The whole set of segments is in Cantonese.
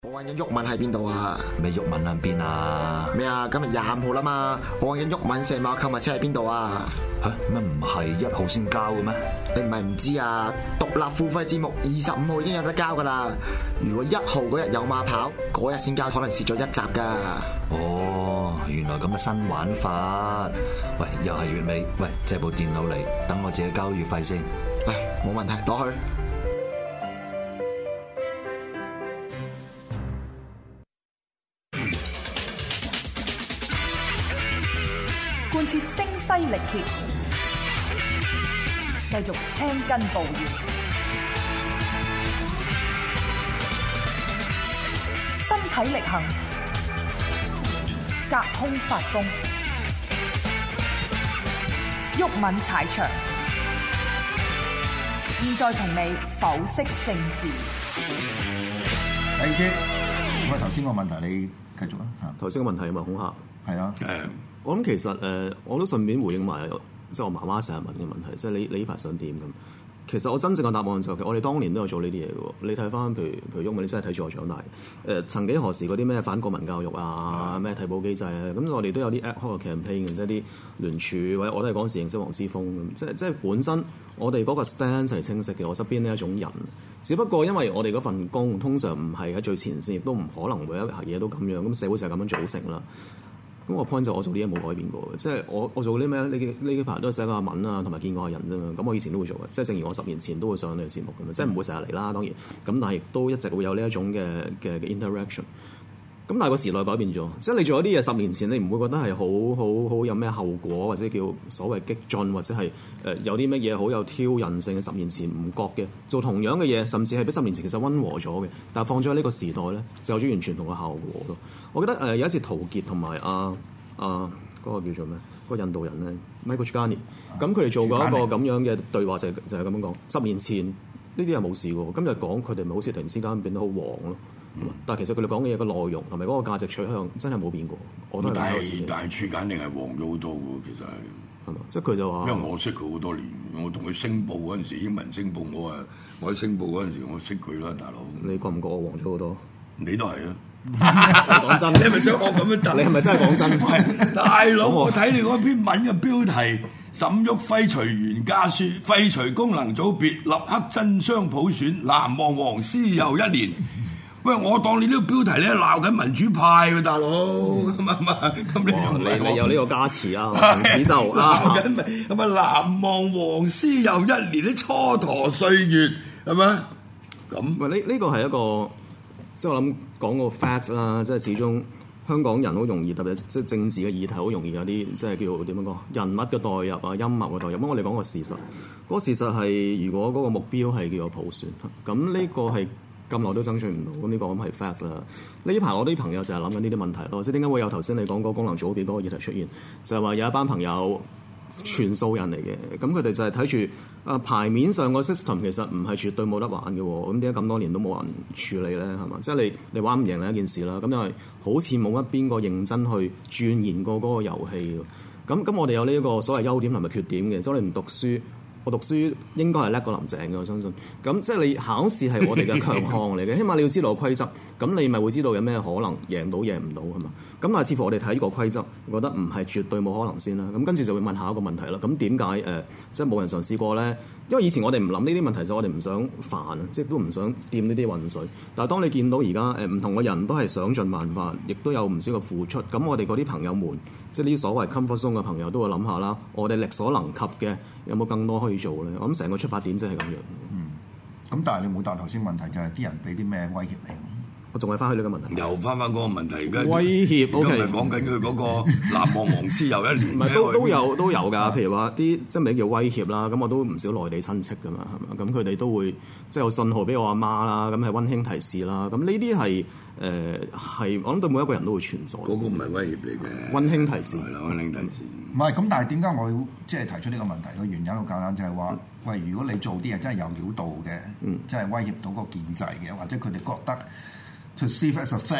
我揾緊毓民喺邊度啊？ 咩毓民喺邊啊？ 咩啊？今日25號啦嘛，我揾緊毓民社貿購物車喺邊度啊？ 吓咩唔係1號先交嘅咩？ 你唔係唔知啊？獨立付費節目25號已經有得交噶啦。如果1號嗰日有馬跑，嗰日先交，可能蝕咗1集噶。 哦，原來咁嘅新玩法。喂，又係月尾，喂，借部電腦嚟，等我自己交月費先。 唉，冇問題，攞去。 貫徹聲嘶力竭，繼續青筋暴現，身體力行，隔空發功，毓民踩場。現在同你剖析政治。 第二節，咁啊頭先個問題你繼續啦嚇。 頭先個問題係咪恐嚇？ 係啊， 我諗其實我都順便回應埋，即係我媽媽成日問嘅問題，即係你呢排想點咁？其實我真正嘅答案就係我哋當年都有做呢啲嘢嘅喎。你睇翻譬如毓民，你真係睇住我長大。曾幾何時嗰啲咩反國民教育啊，咩替補機制啊，咁我哋都有啲 ad hoc campaign 嘅，即係啲聯署或者我都係嗰時認識黃之鋒咁，即係本身我哋嗰個 stand 係清晰嘅。我側邊呢一種人，只不過因為我哋嗰份工通常唔係喺最前線，亦都唔可能每一嘢都咁樣，咁社會就係咁樣組成啦。咁個 point 就我做啲嘢冇改變過嘅，即係我做啲咩呢幾排都係寫過下文啊，同埋見過下人啫嘛。咁我以前都會做嘅，即係正如我10年前都會上你嘅節目咁，即係唔會成日嚟啦，當然。咁但係亦都一直會有呢一種嘅 interaction。咁但係個時代改變咗，即係你做咗啲嘢10年前，你唔會覺得係好有咩後果，或者叫所謂激進，或者係有啲乜嘢好有挑釁性嘅。10年前唔覺嘅，做同樣嘅嘢，甚至係比10年前其實溫和咗嘅，但係放咗喺呢個時代咧，就有咗完全同嘅效果咯。我記得有一次陶傑同埋嗰個叫做咩嗰個印度人咧 Michael Chugani， 咁佢哋做過一個咁樣嘅對話，就係咁樣講。10年前呢啲係冇事喎，今日講佢哋咪好似突然之間變得好黃咯。但係其實佢哋講嘅嘢個內容同埋嗰個價值取向真係冇變過。我都係但係處簡定係黃咗好多喎，其實係嘛？即係佢就話， 因為我識佢好多年，我同佢星報嗰陣時，英文星報我喺星報嗰陣時，我識佢啦，大佬。 你覺唔覺我黃咗好多？ 你都係啊！ 講真， 你係咪想我咁樣答？ 你係咪真係講真？ 大佬，我睇你嗰篇文嘅標題，沈旭廢除原家書，廢除功能組別，立刻真雙普選，難忘黃絲又1年。喂，我當你呢個標題咧鬧緊民主派喎，大佬，咁你有呢個加持啊？陳子就鬧緊咪咁啊？難忘黃絲又1年，啲蹉跎歲月係咪？咁喂，呢個係一個即係我諗講個 fact 啦，即係始終香港人好容易，特別即係政治嘅議題好容易有啲即係叫點樣講人物嘅代入啊、陰謀嘅代入。咁我哋講個事實，嗰個事實係如果嗰個目標係叫做普選，咁呢個係。咁耐都爭取唔到，咁呢個咁係 fact 啦。呢排我啲朋友就係諗緊呢啲問題咯，即係點解會有頭先你講嗰個功能組別嗰個議題出現？就係話有一班朋友全數人嚟嘅，咁佢哋就係睇住牌面上個 system 其實唔係絕對冇得玩嘅，咁點解咁多年都冇人處理咧？係嘛？即係你玩唔贏係一件事啦，咁又係好似冇乜邊個認真去鑽研過嗰個遊戲。咁我哋有呢一個所謂優點同埋缺點嘅，即係你唔讀書。我讀書應該係叻過林鄭嘅，我相信。咁即係你考試係我哋嘅強項嚟嘅，起碼你要知道個規則，咁你咪會知道有咩可能贏到贏唔到係嘛？咁但係似乎我哋睇呢個規則，覺得唔係絕對冇可能先啦。咁跟住就會問下一個問題啦。咁點解即係冇人嘗試過咧？因為以前我哋唔諗呢啲問題，就我哋唔想煩啊，即係都唔想掂呢啲混水。但係當你見到而家唔同嘅人都係想盡辦法，亦都有唔少嘅付出。咁我哋嗰啲朋友們，即係呢啲所謂 comfort zone 嘅朋友，都會諗下啦。我哋力所能及嘅有冇更多可以做咧？我諗成個出發點真係咁樣。 咁但係你冇答頭先問題，就係啲人俾啲咩威脅你？ 我仲係翻去呢個問題， 又翻嗰個問題，而家威脅。O K， 講緊佢嗰個難忘黃絲又1年。 唔係都有㗎，譬如話啲即係咪叫威脅啦？咁我都唔少內地親戚㗎嘛，係咪？咁佢哋都會即係有信號俾我阿媽啦，咁係溫馨提示啦。咁呢啲係我諗對每一個人都會存在。 嗰個唔係威脅嚟嘅， 溫馨提示係啦，溫馨提示。 唔係咁，但係點解我要即係提出呢個問題？個原因好簡單，就係話，喂，如果你做啲嘢真係有料到嘅，即係威脅到個建制嘅，或者佢哋覺得 to see as a threat，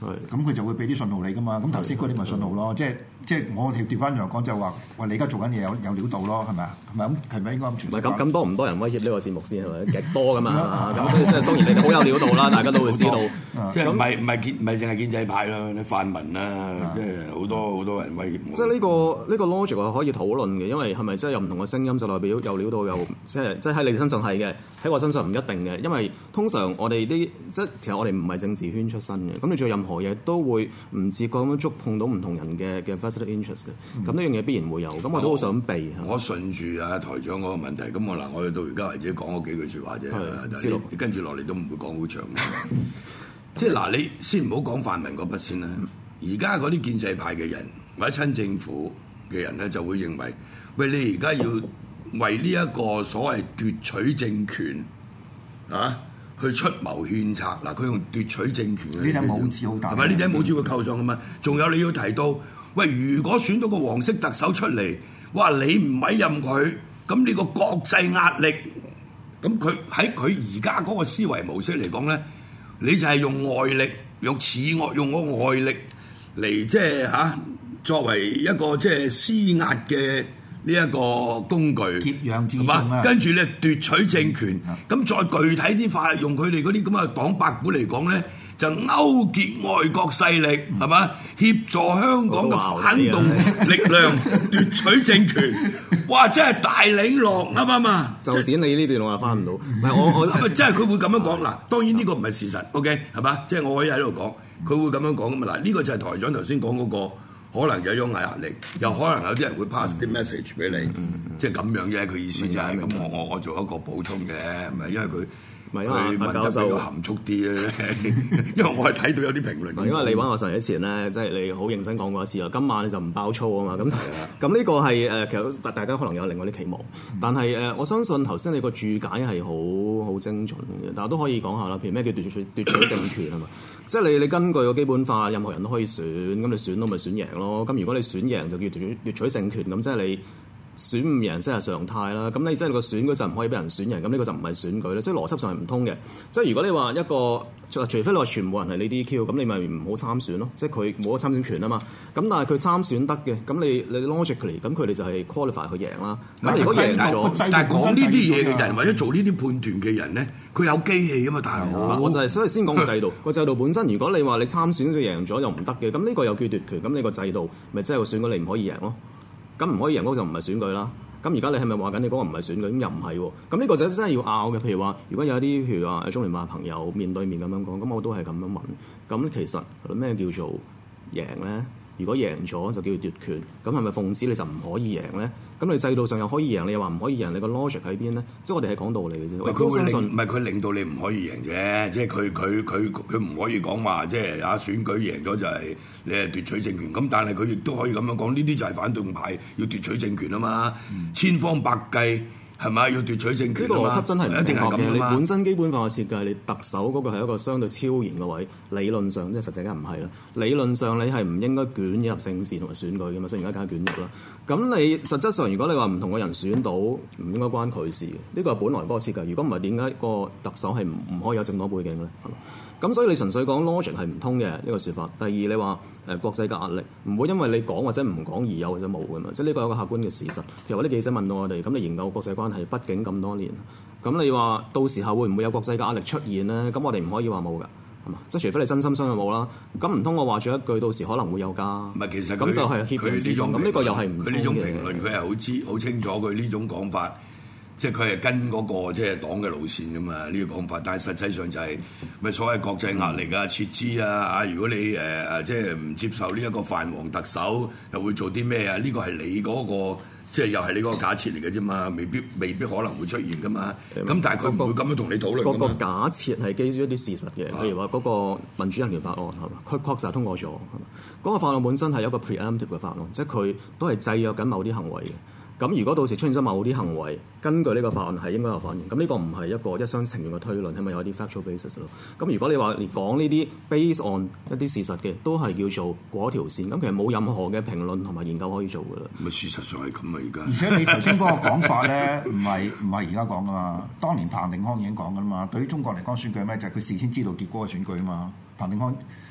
咁佢就會俾啲信號你噶嘛。咁頭先嗰啲咪信號咯，即係我調翻轉嚟講就係話，喂，你而家做緊嘢有料到咯，係咪啊？係咪咁？係咪應該咁傳？ 唔係咁多唔多人威脅呢個節目先係咪？極多噶嘛，咁所以即係當然你哋好有料到啦，大家都會知道。 即係唔係淨係建制派啦，你泛民啦，即係好多人威脅我。 即係呢個 logic 係可以討論嘅，因為係咪真係有唔同嘅聲音就代表有料到有即係喺你哋身上係嘅，喺我身上唔一定嘅，因為通常我哋啲即係其實我哋唔係政治圈出身嘅，咁你做任何嘢都會唔自覺咁樣觸碰到唔同人嘅 vested interest 嘅，咁呢樣嘢必然會有，咁我都好想避。 我順住啊台長嗰個問題，咁我哋到而家為止講嗰幾句説話啫， 知道你跟住落嚟都唔會講好長。即係嗱，你先唔好講泛民嗰筆先啦。而家嗰啲建制派嘅人或者親政府嘅人咧，就會認為，喂，你而家要為呢一個所謂奪取政權啊，去出謀獻策。嗱，佢用奪取政權呢頂帽子好大， 係咪？呢頂帽子會扣上㗎嘛？仲有你要提到，喂，如果選到個黃色特首出嚟，哇，你唔委任佢，咁呢個國際壓力，咁佢喺佢而家嗰個思維模式嚟講咧。你就係用外力，用個外力嚟即係作為一個即係施壓嘅呢一個工具， 挾洋自重啊！ 跟住咧奪取政權，咁再具體啲法，用佢哋嗰啲咁嘅黨八股嚟講咧，就勾結外國勢力，係嘛？協助香港嘅反動力量奪取政權。哇！真係大領落啱唔啱啊？ 就剪你呢段我又翻唔到，唔係我咁啊！即係佢會咁樣講嗱，當然呢個唔係事實 ，OK 係嘛？即係我可以喺度講，佢會咁樣講噶嘛嗱？呢個就係台長頭先講嗰個，可能有種壓力，又可能有啲人會 pass 啲 message 俾你，即係咁樣嘅。佢意思就係咁，我做一個補充嘅，唔係因為佢。佢問得比較含蓄啲咧，因為我係睇到有啲評論。 因為你揾我上一前咧，即係你好認真講過一次啊。今晚你就唔爆粗啊嘛。咁呢個係其實大家可能有另外啲期望，但係我相信頭先你個注解係好精準嘅，但係都可以講下啦。譬如咩叫奪取政權啊嘛？即係你根據個基本法，任何人都可以選，咁你選到咪選贏咯。咁如果你選贏就叫奪取政權，咁即係你。選唔贏先係常態啦，咁你即係個選嗰陣唔可以俾人選贏，咁呢個就唔係選舉啦，即係邏輯上係唔通嘅。即係如果你話一個，除非你話全部人係你 DQ，咁你咪唔好參選咯，即係佢冇咗參選權啊嘛。咁但係佢參選得嘅，咁你 logically，咁佢哋就係 qualify 去贏啦。咁如果贏咗， 但係講呢啲嘢嘅人或者做呢啲判斷嘅人咧，佢有機器啊嘛，大佬。 我就係所以先講個制度，個制度本身，如果你話你參選咗贏咗又唔得嘅，咁呢個又叫奪權，咁你個制度咪即係個選舉你唔可以贏咯。咁唔可以贏嗰個就唔係選舉啦。咁而家你係咪話緊你嗰個唔係選舉？咁又唔係喎。咁呢個就真係要拗嘅。譬如話，如果有啲譬如話中聯辦朋友面對面咁樣講，咁我都係咁樣問。咁其實咩叫做贏咧？如果贏咗就叫奪權，咁係咪奉旨你就唔可以贏咧？咁你制度上又可以贏，你又話唔可以贏，你個 logic 喺邊咧？即係我哋係講道理嘅啫。 佢會令唔係佢令到你唔可以贏啫，即係佢唔可以講話即係選舉贏咗就係你係奪取政權。咁但係佢亦都可以咁樣講，呢啲就係反動派要奪取政權啊嘛，千方百計。係咪要奪取政權？ 呢個邏輯真係唔一定係咁嘅。 你本身基本法嘅設計，你特首嗰個係一個相對超然嘅位，理論上即係實際梗唔係啦。理論上你係唔應該捲入政治同埋選舉嘅嘛，所以而家梗係捲入啦。咁你實質上如果你話唔同嘅人選到，唔應該關佢事嘅。呢個係本來嗰個設計。如果唔係，點解個特首係唔可以有政黨背景咧？咁所以你純粹講 logic 係唔通嘅呢個説法。第二你話國際嘅壓力唔會因為你講或者唔講而有或者冇嘅嘛，即係呢個有個客觀嘅事實。譬如話啲記者問到我哋，咁你研究國際關係，畢竟咁多年，咁你話到時候會唔會有國際嘅壓力出現咧？咁我哋唔可以話冇㗎，係嘛？即係除非你真心相信冇啦。咁唔通我話咗一句，到時可能會有㗎。 唔係，其實咁就係協調之中。咁呢個又係唔通嘅。 佢呢種評論，佢係好清楚佢呢種講法。即係佢係跟嗰個即係黨嘅路線噶嘛，呢個講法，但係實際上就係咪所謂國際壓力啊、撤資啊，如果你即係唔接受呢一個泛黃特首，又會做啲咩啊？呢個係你嗰個即係又係你嗰個假設嚟嘅啫嘛，未必可能會出現噶嘛。咁但係佢唔會咁樣同你討論㗎嘛。 個假設係基於一啲事實嘅，譬如話嗰個民主人權法案係嘛，佢確實係通過咗係嘛。嗰個法案本身係一個 preemptive 嘅法案，即係佢都係制約緊某啲行為嘅。咁如果到時出現咗某啲行為，根據呢個法案係應該有反應。咁呢個唔係一個一廂情願嘅推論，係咪有啲 factual basis 咯？咁如果你話連講呢啲 based on 一啲事實嘅，都係叫做過一條線。咁其實冇任何嘅評論同埋研究可以做㗎啦。 咪事實上係咁啊！而家而且你頭先嗰個講法咧，唔係而家講㗎嘛。當年彭定康已經講㗎嘛。對於中國嚟講，選舉咩就係佢事先知道結果嘅選舉啊嘛。彭定康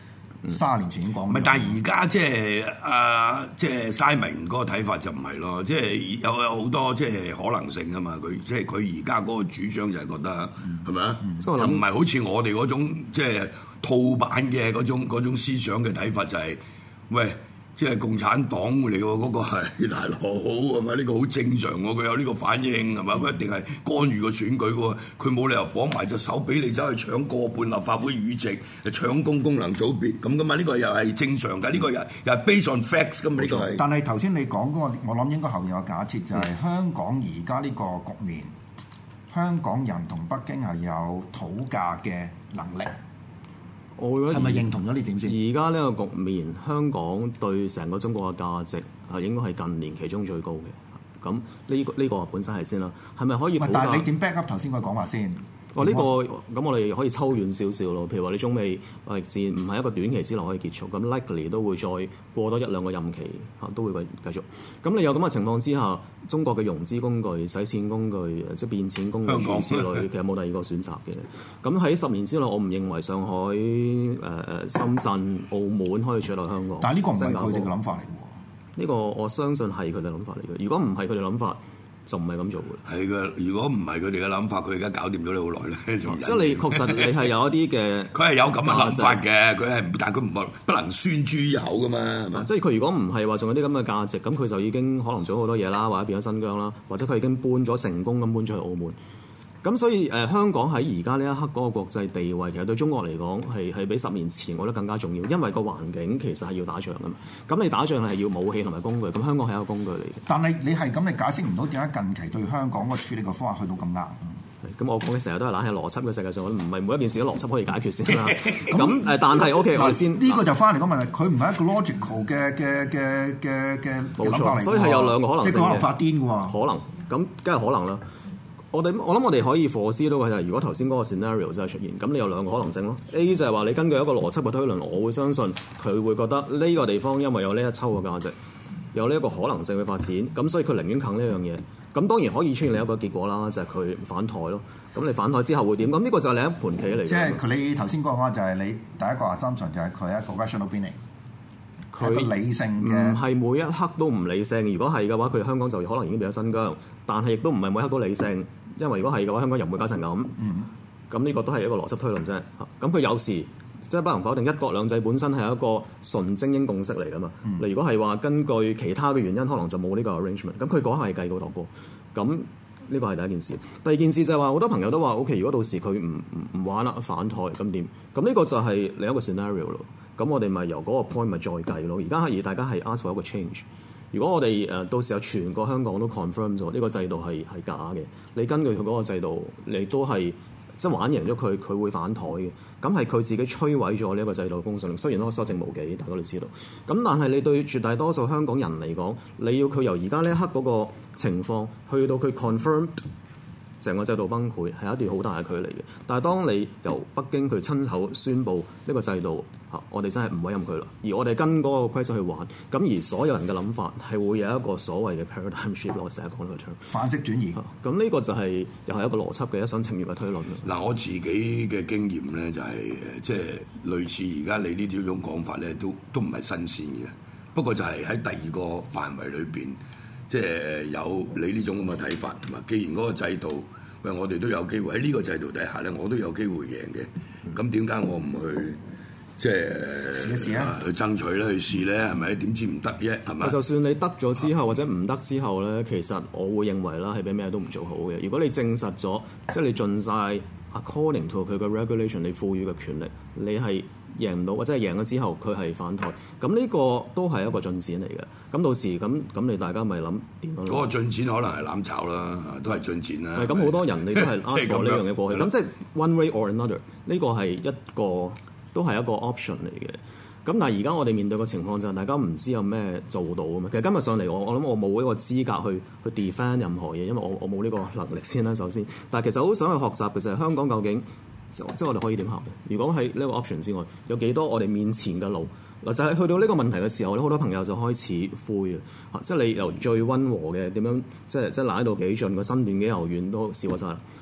30年前已經講。 唔係，但係而家即係 Simon 嗰個睇法就唔係咯，即係有好多即係可能性啊嘛。佢而家嗰個主張就係覺得係咪啊？就唔係好似我哋嗰種即係套版嘅嗰種思想嘅睇法，就係喂。即係共產黨嚟喎，嗰個係大佬係咪？呢個好正常喎，佢有呢個反應係咪？佢一定係干預個選舉喎，佢冇理由綁埋隻手俾你走去搶過半立法會議席，搶攻功能組別咁噶嘛？呢個又係正常㗎，呢個又係 based on facts 㗎嘛？呢個係。 但係頭先你講嗰個，我諗應該後面有個假設，就係香港而家呢個局面，香港人同北京係有討價嘅能力。 我覺得係咪認同咗呢點先？ 而家呢個局面，香港對成個中國嘅價值係應該係近年其中最高嘅。咁呢個本身係先啦，係咪可以？ 但係你點 back up 頭先佢講話先？ 呢個咁我哋可以抽遠少少咯。譬如話你中美貿易戰唔係一個短期之內可以結束，咁 likely 都會再過多1-2個任期都會繼續。咁你有咁嘅情況之下，中國嘅融資工具、洗錢工具、即係變錢工具諸如此類，其實冇第二個選擇嘅。咁喺10年之內，我唔認為上海、深圳、澳門可以取代香港。 但係呢個唔係佢哋嘅諗法嚟喎。 呢個我相信係佢哋諗法嚟嘅。如果唔係佢哋諗法，就唔係咁做嘅。係嘅，如果唔係佢哋嘅諗法，佢而家搞掂咗你好耐咧。即係你確實你係有一啲嘅， 佢係有咁嘅諗法嘅，佢係，但係佢不能宣諸於口噶嘛，係嘛？ 即係佢如果唔係話仲有啲咁嘅價值，咁佢就已經可能做好多嘢啦，或者變咗新疆啦，或者佢已經搬咗成功咁搬咗去澳門。咁所以香港喺而家呢一刻嗰個國際地位，其實對中國嚟講係比10年前我覺得更加重要，因為個環境其實係要打仗㗎嘛。咁你打仗係要武器同埋工具，咁香港係一個工具嚟嘅。 但係你係咁，你解釋唔到點解近期對香港個處理嘅方法去到咁硬？ 咁我講嘅成日都係懶係邏輯嘅世界上，唔係每一件事都邏輯可以解決先啦。咁但係 OK，我哋先呢個就翻嚟個問題，佢唔係一個 logical 嘅諗法嚟， 所以係有兩個可能性嘅， 即係可能發癲嘅喎。 可能咁梗係可能啦。我諗我哋可以 foresee 到嘅就係，如果頭先嗰個 scenario 真係出現，咁你有兩個可能性咯。A 就係話你根據一個邏輯嘅推論，我會相信佢會覺得呢個地方因為有呢一抽嘅價值，有呢一個可能性去發展，咁所以佢寧願啃呢樣嘢。咁當然可以出現另一個結果啦，就係佢反台咯。咁你反台之後會點？咁呢個就係另一盤棋嚟嘅。 即係你頭先講嘅話，就係你第一個 assumption 就係佢係一個 rational being，佢係一個理性嘅。唔係每一刻都唔理性。如果係嘅話，佢香港就可能已經變咗新疆。但係亦都唔係每一刻都理性，因為如果係嘅話，香港又唔會搞成咁。咁呢個都係一個邏輯推論啫。咁佢有時即係不能否定一國兩制本身係一個純精英共識嚟㗎嘛。你如果係話根據其他嘅原因，可能就冇呢個 arrangement。咁佢嗰下係計過度過。咁呢個係第一件事。第二件事就係話好多朋友都話 OK，如果到時佢唔玩啦，反台咁點？咁呢個就係另一個 scenario 咯。咁我哋咪由嗰個 point 咪再計咯。而家係大家係 ask for 一個 change。如果我哋到時候全個香港都 confirm 咗呢個制度係假嘅，你根據佢嗰個制度，你都係即係玩贏咗佢，佢會反台嘅。咁係佢自己摧毀咗呢一個制度嘅公信力。雖然都所剩無幾，大家都知道。咁但係你對絕大多數香港人嚟講，你要佢由而家呢一刻嗰個情況去到佢 confirm 成個制度崩潰，係一段好大嘅距離嘅。但係當你由北京佢親口宣布呢個制度，我哋真係唔委任佢啦。而我哋跟嗰個規則去玩，咁而所有人嘅諗法係會有一個所謂嘅 paradigm shift，我成日講呢個 term 範式轉移。 咁呢個就係又係一個邏輯嘅一廂情願嘅推論。 嗱，我自己嘅經驗咧就係即係類似而家你呢種講法咧，都唔係新鮮嘅。不過就係喺第二個範圍裏邊，即係有你呢種咁嘅睇法。同埋，既然嗰個制度，喂，我哋都有機會喺呢個制度底下咧，我都有機會贏嘅。咁點解我唔去即係試啊？ 去爭取咧，去試咧，係咪？點知唔得啫？係咪？ 就算你得咗之後或者唔得之後咧，其實我會認為啦，係比咩都唔做好嘅。如果你證實咗，即係你盡晒 according to 佢嘅 regulation，你賦予嘅權力，你係贏唔到，或者係贏咗之後佢係反台，咁呢個都係一個進展嚟嘅。咁到時咁你大家咪諗點樣？ 嗰個進展可能係攬炒啦，都係進展啦。 咁好多人你都係 ask for 呢樣嘢過去，咁即係 one way or another，呢個係一個都係一個 option 嚟嘅。咁但係而家我哋面對嘅情況就係大家唔知有咩做到啊嘛。其實今日上嚟我諗我冇一個資格去 defend 任何嘢，因為我冇呢個能力先啦。首先，但係其實好想去學習嘅就係香港究竟即係我哋可以點行嘅？如果喺呢個 option 之外，有幾多我哋面前嘅路？嗱，就係去到呢個問題嘅時候咧，好多朋友就開始灰啊！即係你由最溫和嘅點樣，即係舐到幾盡個身段幾柔軟都試過晒啦。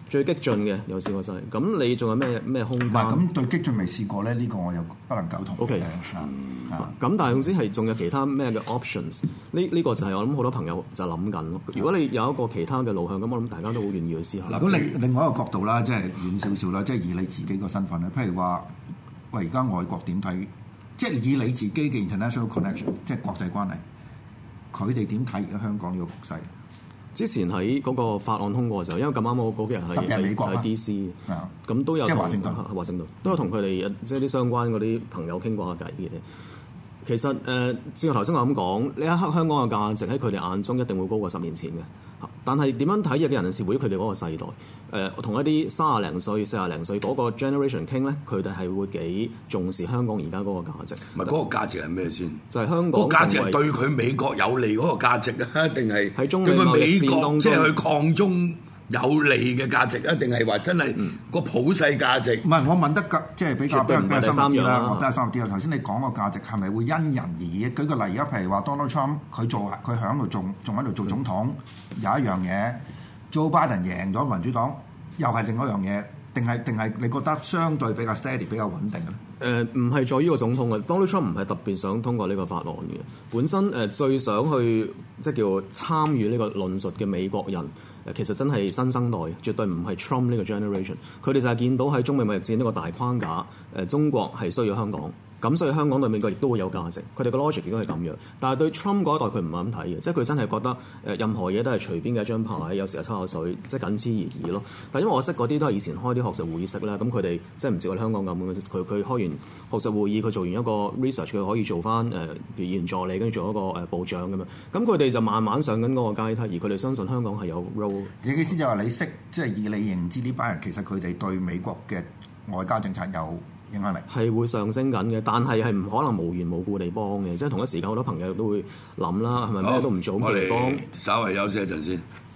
最激進嘅有試過晒。咁你仲有咩空間？ 唔係咁對激進未試過咧，呢個我又不能苟同。 OK， 咁但係總之係仲有其他咩嘅 options？呢個就係我諗好多朋友就諗緊咯。如果你有一個其他嘅路向，咁我諗大家都好願意去思考。 嗱，咁另外一個角度啦，即係遠少少啦，即係以你自己個身份咧，譬如話，喂，而家外國點睇？即係以你自己嘅 international connection， 即係國際關係，佢哋點睇而家香港呢個局勢？ 之前喺嗰個法案通過嘅時候，因為咁啱我嗰幾日係美國喺 DC，咁都有即係華盛頓都有同佢哋即係啲相關嗰啲朋友傾過下偈嘅。其實正如頭先我咁講，呢一刻香港嘅價值喺佢哋眼中一定會高過10年前嘅。但係點樣睇嘅人士會佢哋嗰個世代同一啲30零歲、40零歲嗰個 generation 傾咧，佢哋係會幾重視香港而家嗰個價值。 唔係嗰個價值係咩先？ 就係香港個價值係對佢美國有利嗰個價值啊，定係喺中美對佢美國戰當中即係去抗中有利嘅價值啊？定係話真係個普世價值？ 唔係我問得即係比較深入啲啦。我比較深入啲啦。頭先你講個價值係咪會因人而異？舉個例，而家譬如話 Donald Trump 佢喺度仲喺度做總統，有一樣嘢 Joe Biden 贏咗民主黨，又係另外一樣嘢，定係你覺得相對比較 steady 比較穩定咧？ 唔係在於個總統嘅 Donald Trump 唔係特別想通過呢個法案嘅，本身最想去即係叫參與呢個論述嘅美國人。其實真係新生代，絕對唔係 Trump 呢個 generation。佢哋就係見到喺中美貿易戰呢個大框架，中國係需要香港，咁所以香港對美國亦都會有價值。佢哋個 logic 亦都係咁樣。但係對 Trump 嗰一代佢唔係咁睇嘅，即係佢真係覺得任何嘢都係隨便嘅一張牌，有時候抽下水，即係僅此而已咯。但係因為我識嗰啲都係以前開啲學術會議室啦，咁佢哋即係唔似我哋香港咁，佢開完學術會議，佢做完一個 research，佢可以做翻議員助理，跟住做一個部長咁樣。咁佢哋就慢慢上緊嗰個階梯，而佢哋相信香港係有 role。 你嘅意思就係話你識，即係以你認知呢班人，其實佢哋對美國嘅外交政策有影響力， 係會上升緊嘅，但係唔可能無緣無故地幫嘅，即係同一時間好多朋友都會諗啦，係咪咩都唔做咁嚟幫？ 稍為休息一陣先。